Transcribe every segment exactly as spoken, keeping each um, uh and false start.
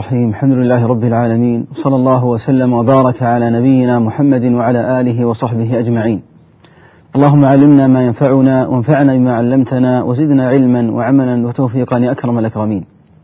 الرحيم. الحمد لله رب العالمين، صلى الله وسلم وبارك على نبينا محمد وعلى آله وصحبه أجمعين. اللهم علمنا ما ينفعنا وانفعنا بما علمتنا وزدنا علما وعملا وتوفيقا يا أكرم الأكرمين.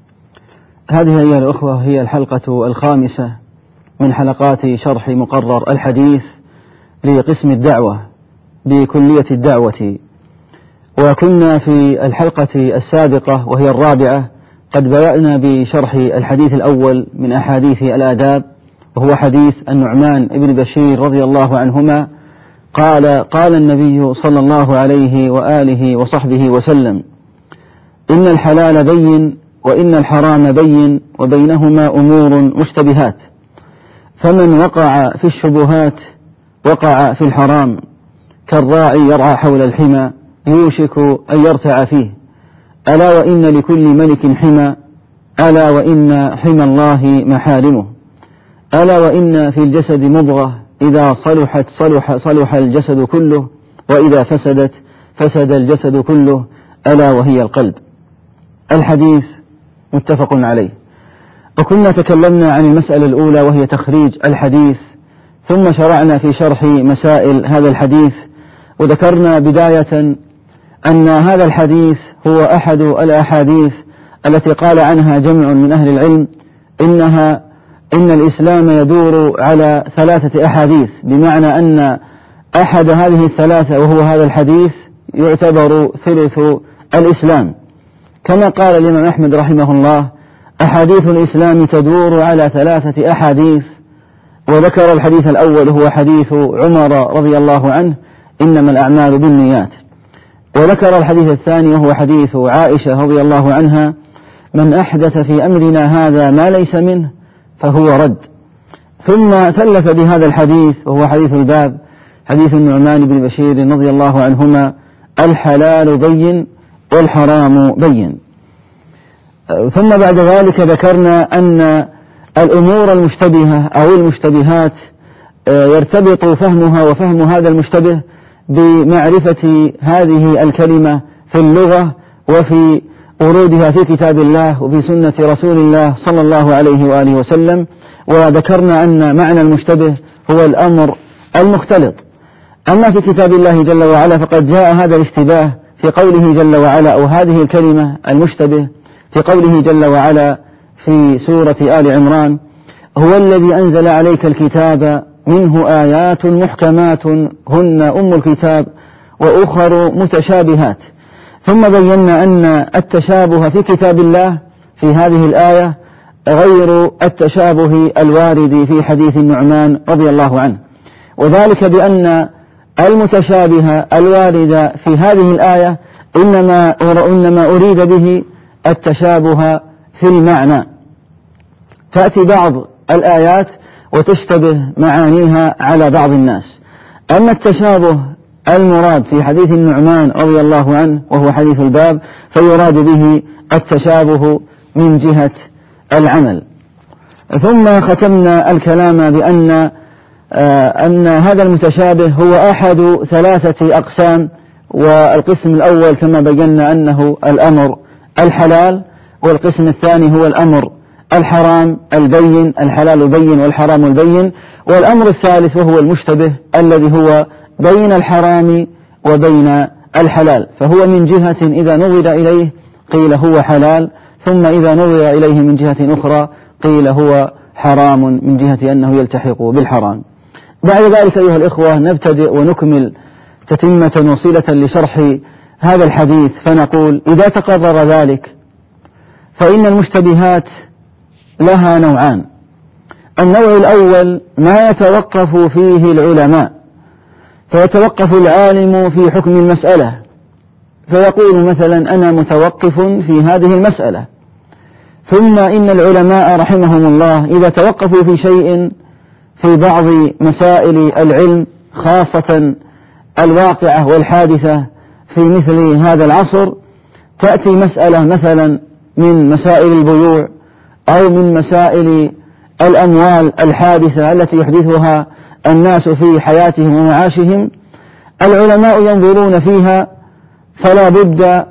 هذه أيها الأخوة هي الحلقة الخامسة من حلقات شرح مقرر الحديث لقسم الدعوة بكلية الدعوة، وكنا في الحلقة السابقة وهي الرابعة قد بدأنا بشرح الحديث الأول من أحاديث الآداب، وهو حديث النعمان بن بشير رضي الله عنهما قال: قال النبي صلى الله عليه وآله وصحبه وسلم: إن الحلال بين وإن الحرام بين وبينهما أمور مشتبهات، فمن وقع في الشبهات وقع في الحرام، كالراعي يرعى حول الحمى يوشك أن يرتع فيه، ألا وإن لكل ملك حمى، ألا وإن حمى الله محارمه، ألا وإن في الجسد مضغة إذا صلحت صلح, صلح الجسد كله، وإذا فسدت فسد الجسد كله، ألا وهي القلب. الحديث متفق عليه. وكنا تكلمنا عن المسألة الأولى وهي تخريج الحديث، ثم شرعنا في شرح مسائل هذا الحديث، وذكرنا بداية أن هذا الحديث هو أحد الأحاديث التي قال عنها جمع من أهل العلم إنها إن الإسلام يدور على ثلاثة أحاديث، بمعنى أن أحد هذه الثلاثة وهو هذا الحديث يعتبر ثلث الإسلام، كما قال الإمام أحمد رحمه الله: أحاديث الإسلام تدور على ثلاثة أحاديث. وذكر الحديث الأول هو حديث عمر رضي الله عنه: إنما الأعمال بالنيات. وذكر الحديث الثاني وهو حديث عائشة رضي الله عنها: من أحدث في أمرنا هذا ما ليس منه فهو رد. ثم ثلث بهذا الحديث وهو حديث الباب حديث النعمان بن بشير رضي الله عنهما: الحلال بين والحرام بين. ثم بعد ذلك ذكرنا أن الأمور المشتبهة أو المشتبهات يرتبط فهمها وفهم هذا المشتبه بمعرفة هذه الكلمة في اللغة وفي ورودها في كتاب الله وفي سنة رسول الله صلى الله عليه وآله وسلم. وذكرنا أن معنى المشتبه هو الأمر المختلط. أما في كتاب الله جل وعلا فقد جاء هذا الاشتباه في قوله جل وعلا، أو هذه الكلمة المشتبه في قوله جل وعلا في سورة آل عمران: هو الذي أنزل عليك الكتاب منه آيات محكمات هن أم الكتاب وأخر متشابهات. ثم بينا أن التشابه في كتاب الله في هذه الآية غير التشابه الوارد في حديث النعمان رضي الله عنه، وذلك بأن المتشابه الوارد في هذه الآية إنما إنما أريد به التشابه في المعنى، تأتي بعض الآيات وتشتبه معانيها على بعض الناس. أما التشابه المراد في حديث النعمان رضي الله عنه وهو حديث الباب فيراد به التشابه من جهة العمل. ثم ختمنا الكلام بأن آه أن هذا المتشابه هو أحد ثلاثة أقسام، والقسم الأول كما بينا أنه الأمر الحلال، والقسم الثاني هو الأمر الحرام البين، الحلال البين والحرام البين، والأمر الثالث وهو المشتبه الذي هو بين الحرام وبين الحلال، فهو من جهة إذا نظر إليه قيل هو حلال، ثم إذا نظر إليه من جهة أخرى قيل هو حرام من جهة أنه يلتحق بالحرام. بعد ذلك أيها الإخوة نبتدئ ونكمل تتمة وصلة لشرح هذا الحديث، فنقول: إذا تقرر ذلك فإن المشتبهات لها نوعان. النوع الأول ما يتوقف فيه العلماء، فيتوقف العالم في حكم المسألة، فيقول مثلا: أنا متوقف في هذه المسألة. ثم إن العلماء رحمهم الله إذا توقفوا في شيء في بعض مسائل العلم خاصة الواقعة والحادثة في مثل هذا العصر، تأتي مسألة مثلا من مسائل البيوع أو من مسائل الأموال الحادثة التي يحدثها الناس في حياتهم ومعاشهم، العلماء ينظرون فيها فلا بد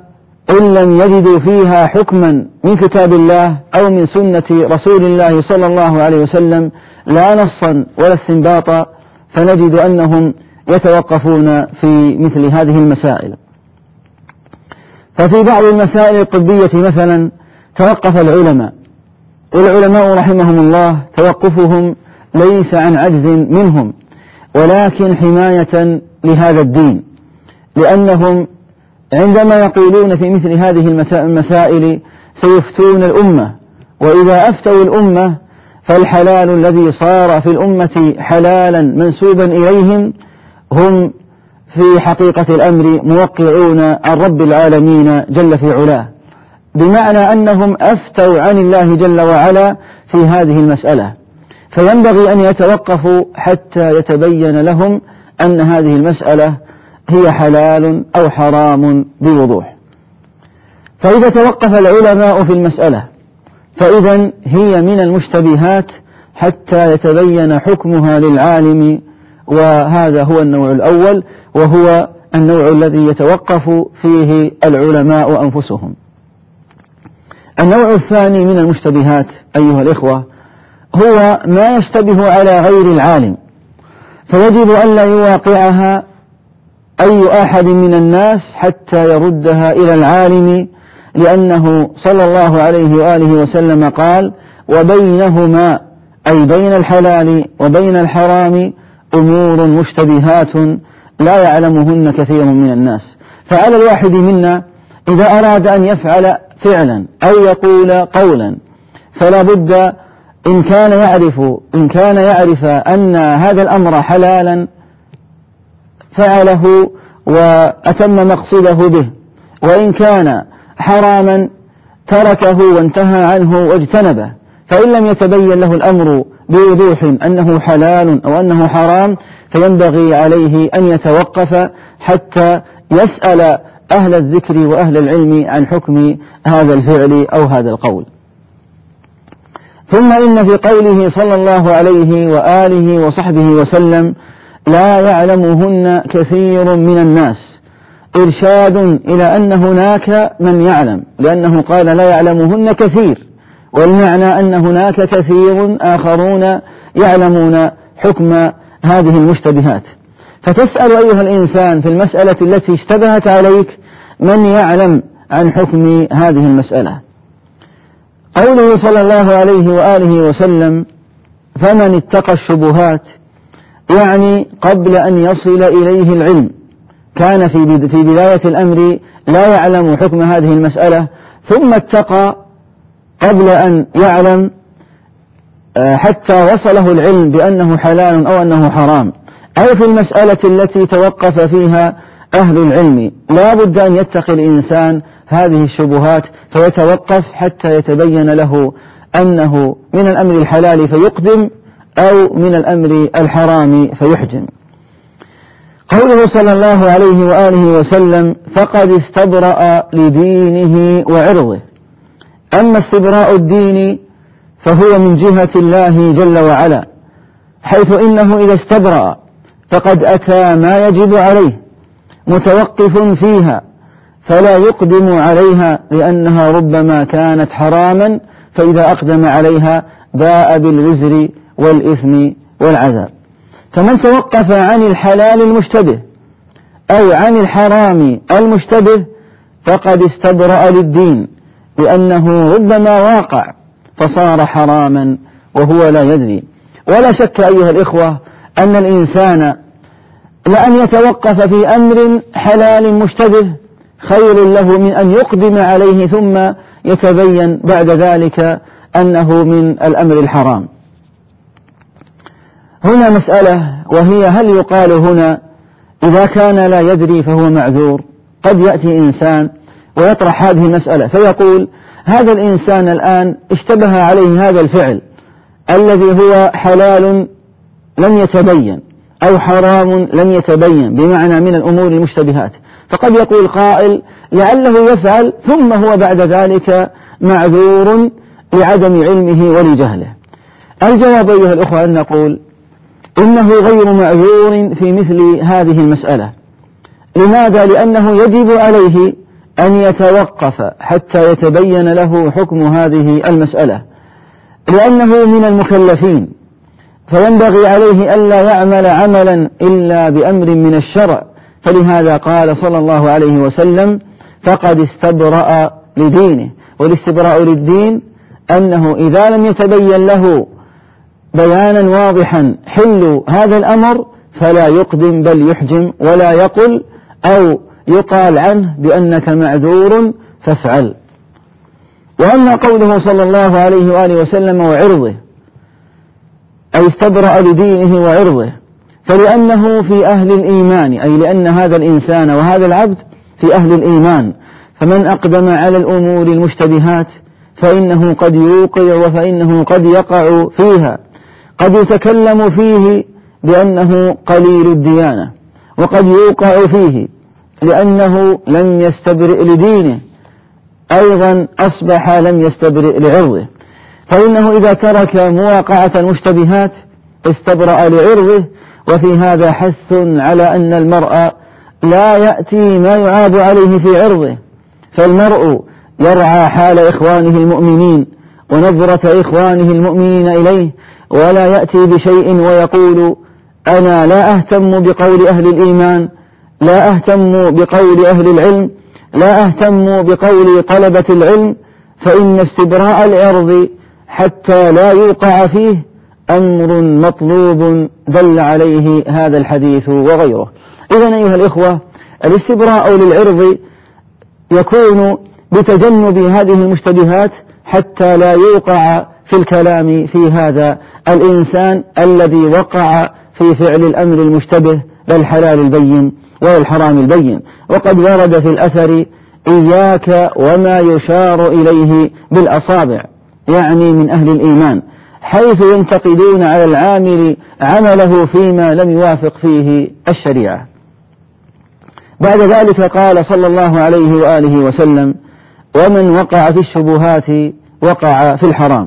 إن لم يجدوا فيها حكما من كتاب الله أو من سنة رسول الله صلى الله عليه وسلم لا نصا ولا استنباطا، فنجد أنهم يتوقفون في مثل هذه المسائل. ففي بعض المسائل الطبية مثلا توقف العلماء، والعلماء رحمهم الله توقفهم ليس عن عجز منهم ولكن حماية لهذا الدين، لأنهم عندما يقولون في مثل هذه المسائل سيفتون الأمة، وإذا أفتوا الأمة فالحلال الذي صار في الأمة حلالا منسوبا إليهم هم في حقيقة الأمر موقعون عن رب العالمين جل في علاه، بمعنى أنهم أفتوا عن الله جل وعلا في هذه المسألة، فينبغي أن يتوقفوا حتى يتبين لهم أن هذه المسألة هي حلال أو حرام بوضوح. فإذا توقف العلماء في المسألة فإذا هي من المشتبهات حتى يتبين حكمها للعالم، وهذا هو النوع الأول، وهو النوع الذي يتوقف فيه العلماء أنفسهم. النوع الثاني من المشتبهات أيها الإخوة هو ما يشتبه على غير العالم، فيجب أن لا يواقعها أي أحد من الناس حتى يردها إلى العالم، لأنه صلى الله عليه وآله وسلم قال: وبينهما أي بين الحلال وبين الحرام أمور مشتبهات لا يعلمهن كثير من الناس. فعلى الواحد منا إذا أراد أن يفعل فعلا أو يقول قولا فلا بد إن كان يعرف إن كان يعرف أن هذا الأمر حلالا فعله وأتم مقصده به، وإن كان حراما تركه وانتهى عنه واجتنبه. فإن لم يتبين له الأمر بوضوح أنه حلال أو أنه حرام فينبغي عليه أن يتوقف حتى يسأل أهل الذكر وأهل العلم عن حكم هذا الفعل أو هذا القول. ثم إن في قوله صلى الله عليه وآله وصحبه وسلم: لا يعلمهن كثير من الناس، إرشاد إلى أن هناك من يعلم، لأنه قال لا يعلمهن كثير، والمعنى أن هناك كثير آخرون يعلمون حكم هذه المشتبهات. فتسأل أيها الإنسان في المسألة التي اشتبهت عليك من يعلم عن حكم هذه المسألة. قوله صلى الله عليه وآله وسلم: فمن اتقى الشبهات، يعني قبل أن يصل إليه العلم، كان في في بداية الأمر لا يعلم حكم هذه المسألة، ثم اتقى قبل أن يعلم حتى وصله العلم بأنه حلال أو أنه حرام، أو في المسألة التي توقف فيها أهل العلم لا بد أن يتقي الإنسان هذه الشبهات فيتوقف حتى يتبين له أنه من الأمر الحلال فيقدم أو من الأمر الحرام فيحجم. قوله صلى الله عليه وآله وسلم: فقد استبرأ لدينه وعرضه. أما استبراء الدين فهو من جهة الله جل وعلا، حيث إنه إذا استبرأ فقد أتى ما يجب عليه متوقف فيها فلا يقدم عليها، لأنها ربما كانت حراما، فإذا أقدم عليها باء بالوزر والإثم والعذاب. فمن توقف عن الحلال المشتبه أو عن الحرام المشتبه فقد استبرأ للدين، لأنه ربما واقع فصار حراما وهو لا يدري. ولا شك أيها الإخوة أن الإنسان لأن يتوقف في أمر حلال مشتبه خير له من أن يقدم عليه ثم يتبين بعد ذلك أنه من الأمر الحرام. هنا مسألة، وهي: هل يقال هنا إذا كان لا يدري فهو معذور؟ قد يأتي إنسان ويطرح هذه المسألة فيقول: هذا الإنسان الآن اشتبه عليه هذا الفعل الذي هو حلال لم يتبين أو حرام لم يتبين، بمعنى من الأمور المشتبهات. فقد يقول قائل: لعله يفعل ثم هو بعد ذلك معذور لعدم علمه ولجهله. الجواب أيها الأخوة أن نقول إنه غير معذور في مثل هذه المسألة. لماذا؟ لأنه يجب عليه أن يتوقف حتى يتبين له حكم هذه المسألة، لأنه من المكلفين، فينبغي عليه ألا يعمل عملا إلا بأمر من الشرع. فلهذا قال صلى الله عليه وسلم: فقد استبرأ لدينه. والاستبراء للدين أنه إذا لم يتبين له بيانا واضحا حل هذا الأمر فلا يقدم بل يحجم، ولا يقل أو يقال عنه بأنك معذور فافعل. وأما قوله صلى الله عليه وآله وسلم وعرضه، أي استبرأ لدينه وعرضه، فلأنه في أهل الإيمان، أي لأن هذا الإنسان وهذا العبد في أهل الإيمان، فمن أقدم على الأمور المشتبهات فإنه قد يوقع وفإنه قد يقع فيها، قد يتكلم فيه بأنه قليل الديانة، وقد يوقع فيه لأنه لم يستبرئ لدينه، أيضا أصبح لم يستبرئ لعرضه. فإنه إذا ترك مواقعة المشتبهات استبرأ لعرضه. وفي هذا حث على أن المرء لا يأتي ما يعاب عليه في عرضه، فالمرء يرعى حال إخوانه المؤمنين ونظرة إخوانه المؤمنين إليه، ولا يأتي بشيء ويقول: أنا لا أهتم بقول أهل الإيمان، لا أهتم بقول أهل العلم، لا أهتم بقول طلبة العلم. فإن استبراء العرض حتى لا يوقع فيه أمر مطلوب دل عليه هذا الحديث وغيره. إذن أيها الإخوة، الاستبراء للعرض يكون بتجنب هذه المشتبهات حتى لا يوقع في الكلام في هذا الإنسان الذي وقع في فعل الأمر المشتبه بالحلال البين والحرام البين. وقد ورد في الأثر: إياك وما يشار إليه بالأصابع، يعني من أهل الإيمان، حيث ينتقدون على العامل عمله فيما لم يوافق فيه الشريعة. بعد ذلك قال صلى الله عليه وآله وسلم: ومن وقع في الشبهات وقع في الحرام.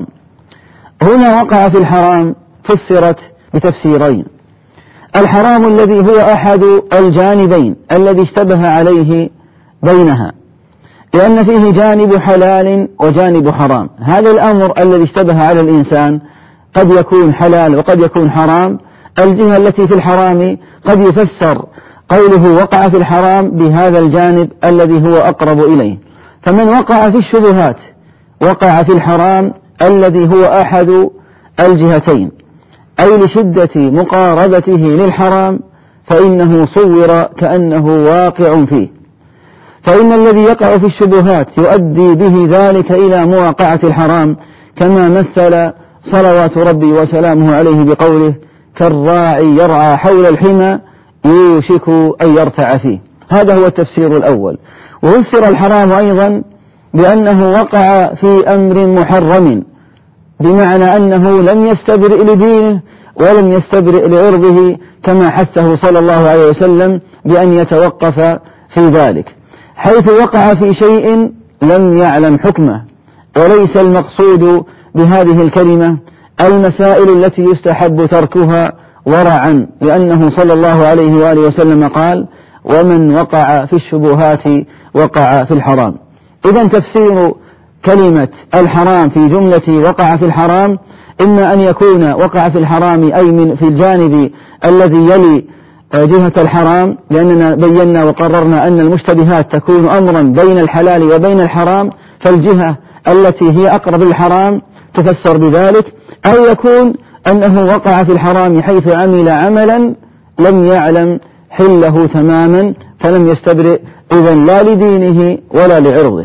هنا وقع في الحرام فسرت بتفسيرين: الحرام الذي هو أحد الجانبين الذي اشتبه عليه بينها، لأن فيه جانب حلال وجانب حرام. هذا الأمر الذي اشتبه على الإنسان قد يكون حلال وقد يكون حرام. الجهة التي في الحرام قد يفسر قوله وقع في الحرام بهذا الجانب الذي هو أقرب إليه. فمن وقع في الشبهات وقع في الحرام الذي هو أحد الجهتين، أي لشدة مقاربته للحرام، فإنه صور كأنه واقع فيه. فإن الذي يقع في الشبهات يؤدي به ذلك إلى مواقعة الحرام، كما مثل صلوات ربي وسلامه عليه بقوله: كالراعي يرعى حول الحمى يوشك أن يرتع فيه. هذا هو التفسير الأول. وفسر الحرام أيضا بأنه وقع في أمر محرم، بمعنى أنه لم يستبرئ لدينه ولم يستبرئ لعرضه، كما حثه صلى الله عليه وسلم بأن يتوقف في ذلك، حيث وقع في شيء لم يعلم حكمه. وليس المقصود بهذه الكلمة المسائل التي يستحب تركها ورعا، لأنه صلى الله عليه وآله وسلم قال: ومن وقع في الشبهات وقع في الحرام. إذن تفسير كلمة الحرام في جملة وقع في الحرام إما أن يكون وقع في الحرام أي من في الجانب الذي يلي جهة الحرام، لأننا بينا وقررنا أن المشتبهات تكون أمرا بين الحلال وبين الحرام، فالجهة التي هي أقرب الحرام تفسر بذلك. أو يكون أنه وقع في الحرام حيث عمل عملا لم يعلم حله تماما فلم يستبرئ إذن لا لدينه ولا لعرضه.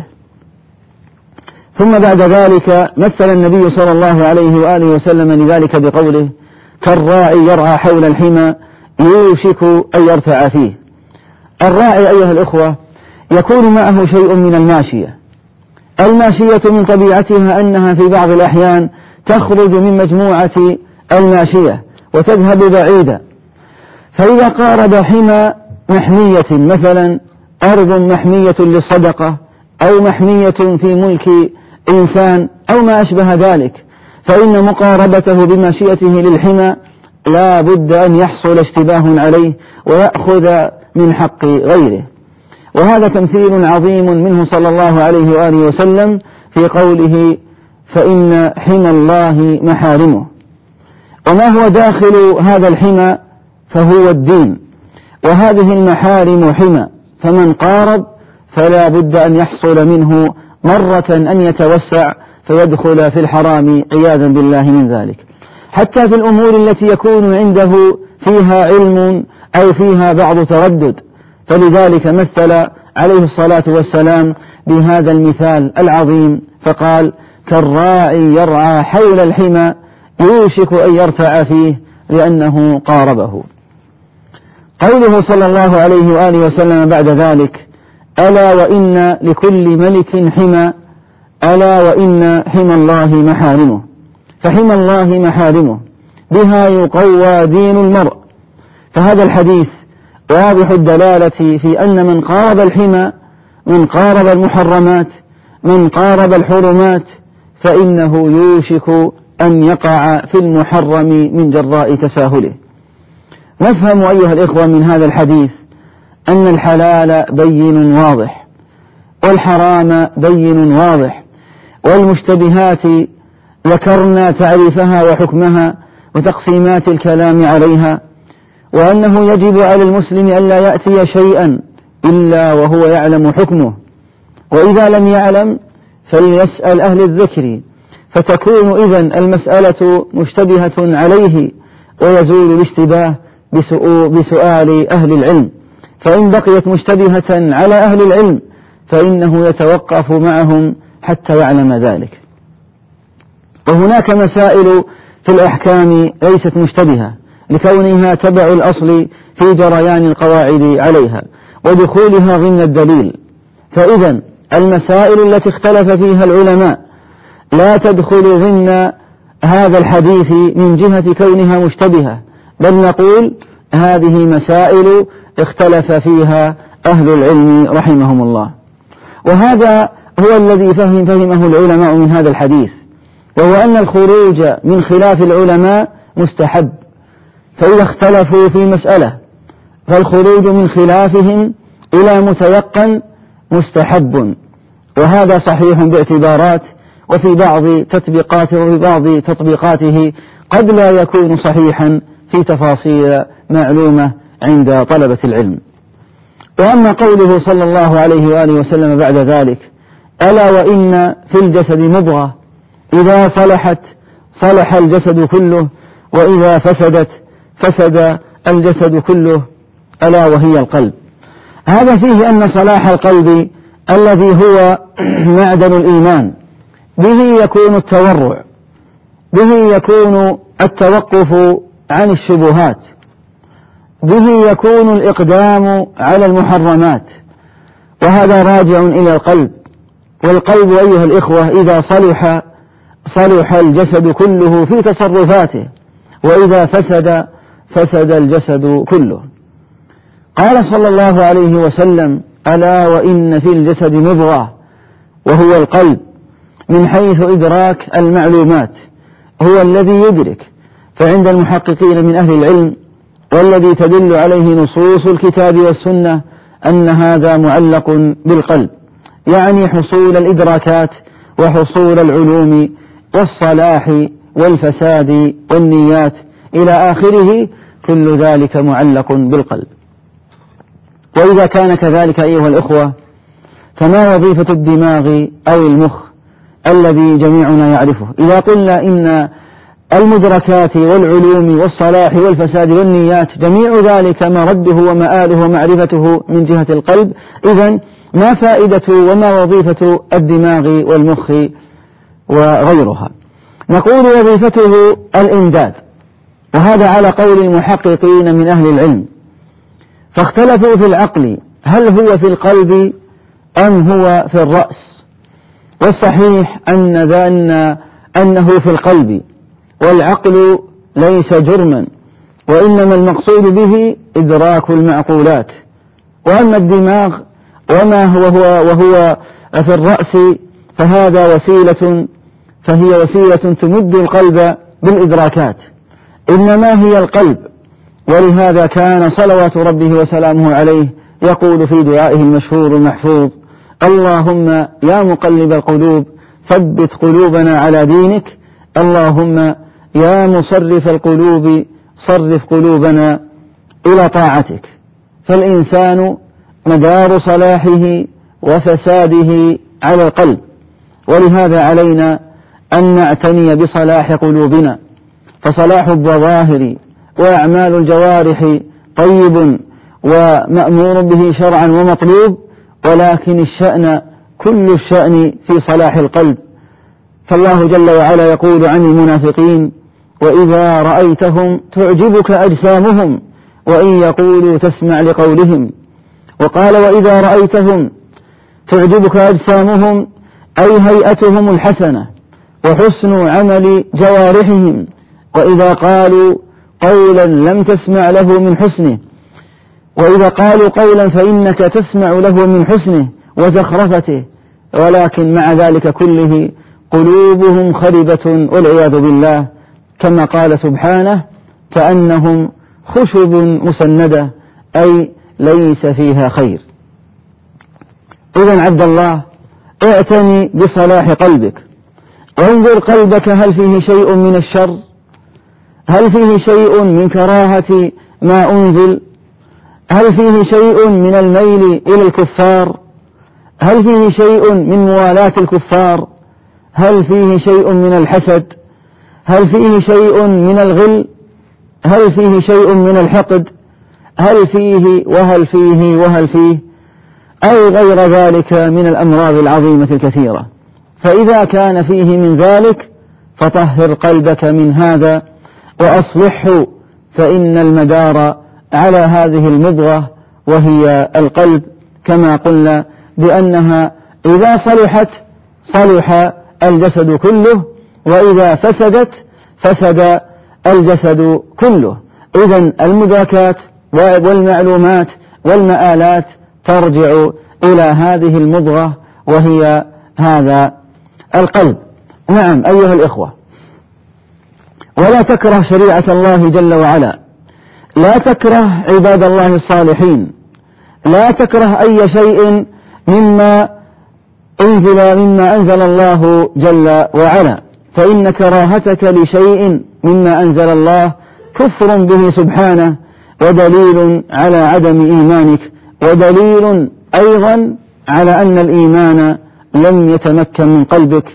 ثم بعد ذلك مثل النبي صلى الله عليه وآله وسلم لذلك بقوله: كالراعي يرعى حول الحمى يوشك أن يرتع فيه. الراعي أيها الأخوة يكون معه شيء من الماشية. الماشية من طبيعتها أنها في بعض الأحيان تخرج من مجموعة الماشية وتذهب بعيدا، فإذا قارب حمى محمية، مثلا أرض محمية للصدقة أو محمية في ملك إنسان أو ما أشبه ذلك، فإن مقاربته بماشيته للحمى لا بد أن يحصل اشتباه عليه ويأخذ من حق غيره. وهذا تمثيل عظيم منه صلى الله عليه وآله وسلم في قوله فإن حمى الله محارمه. وما هو داخل هذا الحمى فهو الدين، وهذه المحارم حمى، فمن قارب فلا بد أن يحصل منه مرة أن يتوسع فيدخل في الحرام عياذا بالله من ذلك، حتى في الأمور التي يكون عنده فيها علم أو فيها بعض تردد. فلذلك مثل عليه الصلاة والسلام بهذا المثال العظيم فقال كالراعي يرعى حول الحمى يوشك أن يرتع فيه لأنه قاربه. قوله صلى الله عليه وآله وسلم بعد ذلك ألا وإن لكل ملك حمى ألا وإن حمى الله محارمه. فحمى الله محارمه بها يقوى دين المرء. فهذا الحديث واضح الدلالة في أن من قارب الحمى، من قارب المحرمات، من قارب الحرمات، فإنه يوشك أن يقع في المحرم من جراء تساهله. نفهم أيها الإخوة من هذا الحديث أن الحلال بين واضح، والحرام بين واضح، والمشتبهات ذكرنا تعريفها وحكمها وتقسيمات الكلام عليها، وأنه يجب على المسلم ألا يأتي شيئا إلا وهو يعلم حكمه، وإذا لم يعلم فليسأل أهل الذكر، فتكون إذن المسألة مشتبهة عليه ويزول الاشتباه بسؤال أهل العلم. فإن بقيت مشتبهة على أهل العلم فإنه يتوقف معهم حتى يعلم ذلك. وهناك مسائل في الأحكام ليست مشتبهة لكونها تبع الأصل في جريان القواعد عليها ودخولها ضمن الدليل. فإذا المسائل التي اختلف فيها العلماء لا تدخل ضمن هذا الحديث من جهة كونها مشتبهة، بل نقول هذه مسائل اختلف فيها أهل العلم رحمهم الله. وهذا هو الذي فهم فهمه العلماء من هذا الحديث، وهو أن الخروج من خلاف العلماء مستحب. فإذا اختلفوا في مسألة فالخروج من خلافهم إلى متيقن مستحب، وهذا صحيح باعتبارات، وفي بعض تطبيقاته وفي بعض تطبيقاته قد لا يكون صحيحا في تفاصيل معلومة عند طلبة العلم. وأما قوله صلى الله عليه وآله وسلم بعد ذلك ألا وإن في الجسد مضغة إذا صلحت صلح الجسد كله وإذا فسدت فسد الجسد كله ألا وهي القلب. هذا فيه أن صلاح القلب الذي هو معدن الإيمان به يكون التورع، به يكون التوقف عن الشبهات، به يكون الإقدام على المحرمات، وهذا راجع إلى القلب. والقلب أيها الإخوة إذا صلح صلح الجسد كله في تصرفاته، وإذا فسد فسد الجسد كله. قال صلى الله عليه وسلم ألا وإن في الجسد مضغة، وهو القلب من حيث إدراك المعلومات، هو الذي يدرك. فعند المحققين من أهل العلم والذي تدل عليه نصوص الكتاب والسنة أن هذا معلق بالقلب، يعني حصول الإدراكات وحصول العلوم والصلاح والفساد والنيات إلى آخره، كل ذلك معلق بالقلب. وإذا كان كذلك أيها الأخوة فما وظيفة الدماغ أو المخ الذي جميعنا يعرفه؟ إذا قلنا إن المدركات والعلوم والصلاح والفساد والنيات جميع ذلك مرده ومآله ومعرفته من جهة القلب، إذن ما فائدة وما وظيفة الدماغ والمخ وغيرها؟ نقول وظيفته الإمداد، وهذا على قول المحققين من أهل العلم، فاختلفوا في العقل هل هو في القلب أم هو في الرأس. والصحيح أن ذا أنه في القلب، والعقل ليس جرما، وإنما المقصود به إدراك المعقولات. وأما الدماغ وما هو هو وهو في الرأس فهذا وسيلة فهي وسيلة تمد القلب بالإدراكات، إنما هي القلب. ولهذا كان صلوات ربه وسلامه عليه يقول في دعائه المشهور المحفوظ: اللهم يا مقلب القلوب ثبت قلوبنا على دينك، اللهم يا مصرف القلوب صرف قلوبنا إلى طاعتك. فالإنسان مدار صلاحه وفساده على القلب، ولهذا علينا أن نعتني بصلاح قلوبنا، فصلاح الظواهر وأعمال الجوارح طيب ومأمور به شرعا ومطلوب، ولكن الشأن كل الشأن في صلاح القلب. فالله جل وعلا يقول عن المنافقين: وإذا رأيتهم تعجبك أجسامهم وإن يقولوا تسمع لقولهم. وقال: وإذا رأيتهم تعجبك أجسامهم أي هيئتهم الحسنة وحسن عمل جوارحهم، وإذا قالوا قولا لم تسمع له من حسنه، وإذا قالوا قولا فإنك تسمع له من حسنه وزخرفته، ولكن مع ذلك كله قلوبهم خربة والعياذ بالله، كما قال سبحانه: كأنهم خشب مسندة، أي ليس فيها خير. إذن عبد الله، اعتني بصلاح قلبك، وانظر قلبك هل فيه شيء من الشر، هل فيه شيء من كراهة ما أنزل، هل فيه شيء من الميل إلى الكفار، هل فيه شيء من موالاة الكفار، هل فيه شيء من الحسد، هل فيه شيء من الغل، هل فيه شيء من الحقد، هل فيه وهل فيه وهل فيه أو غير ذلك من الأمراض العظيمة الكثيرة. فإذا كان فيه من ذلك فطهر قلبك من هذا وأصلحه، فإن المدار على هذه المضغة وهي القلب، كما قلنا بأنها إذا صلحت صلح الجسد كله، وإذا فسدت فسد الجسد كله. إذن المدركات والمعلومات والمآلات ترجع إلى هذه المضغة وهي هذا القلب. نعم أيها الإخوة، ولا تكره شريعة الله جل وعلا، لا تكره عباد الله الصالحين، لا تكره أي شيء مما أنزل مما أنزل الله جل وعلا، فإن كراهتك لشيء مما أنزل الله كفر به سبحانه، ودليل على عدم إيمانك، ودليل أيضا على أن الإيمان لم يتمكن من قلبك.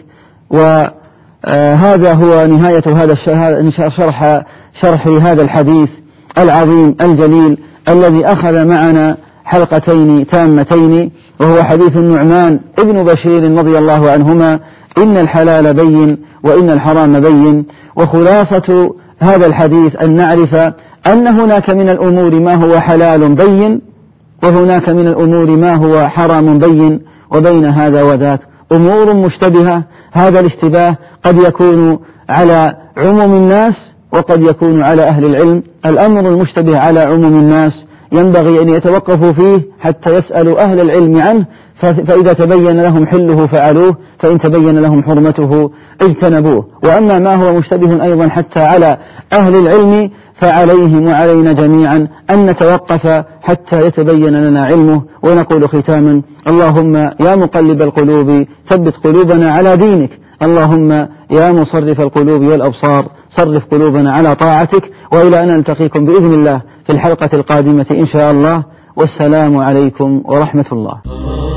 وهذا هو نهاية هذا شرح شرح هذا الحديث العظيم الجليل الذي أخذ معنا حلقتين تامتين، وهو حديث النعمان ابن بشير رضي الله عنهما: إن الحلال بين وإن الحرام بين. وخلاصة هذا الحديث أن نعرف أن هناك من الأمور ما هو حلال بين، وهناك من الأمور ما هو حرام بين، وبين هذا وذاك أمور مشتبهة. هذا الاشتباه قد يكون على عموم الناس وقد يكون على أهل العلم. الأمر المشتبه على عموم الناس ينبغي أن يتوقفوا فيه حتى يسألوا أهل العلم عنه، فإذا تبين لهم حله فعلوه، فإن تبين لهم حرمته اجتنبوه. وأما ما هو مشتبه أيضا حتى على أهل العلم فعليهم وعلينا جميعا أن نتوقف حتى يتبين لنا علمه. ونقول ختاما: اللهم يا مقلب القلوب ثبت قلوبنا على دينك، اللهم يا مصرف القلوب والأبصار صرف قلوبنا على طاعتك. وإلى أن نلتقيكم بإذن الله في الحلقة القادمة إن شاء الله، والسلام عليكم ورحمة الله.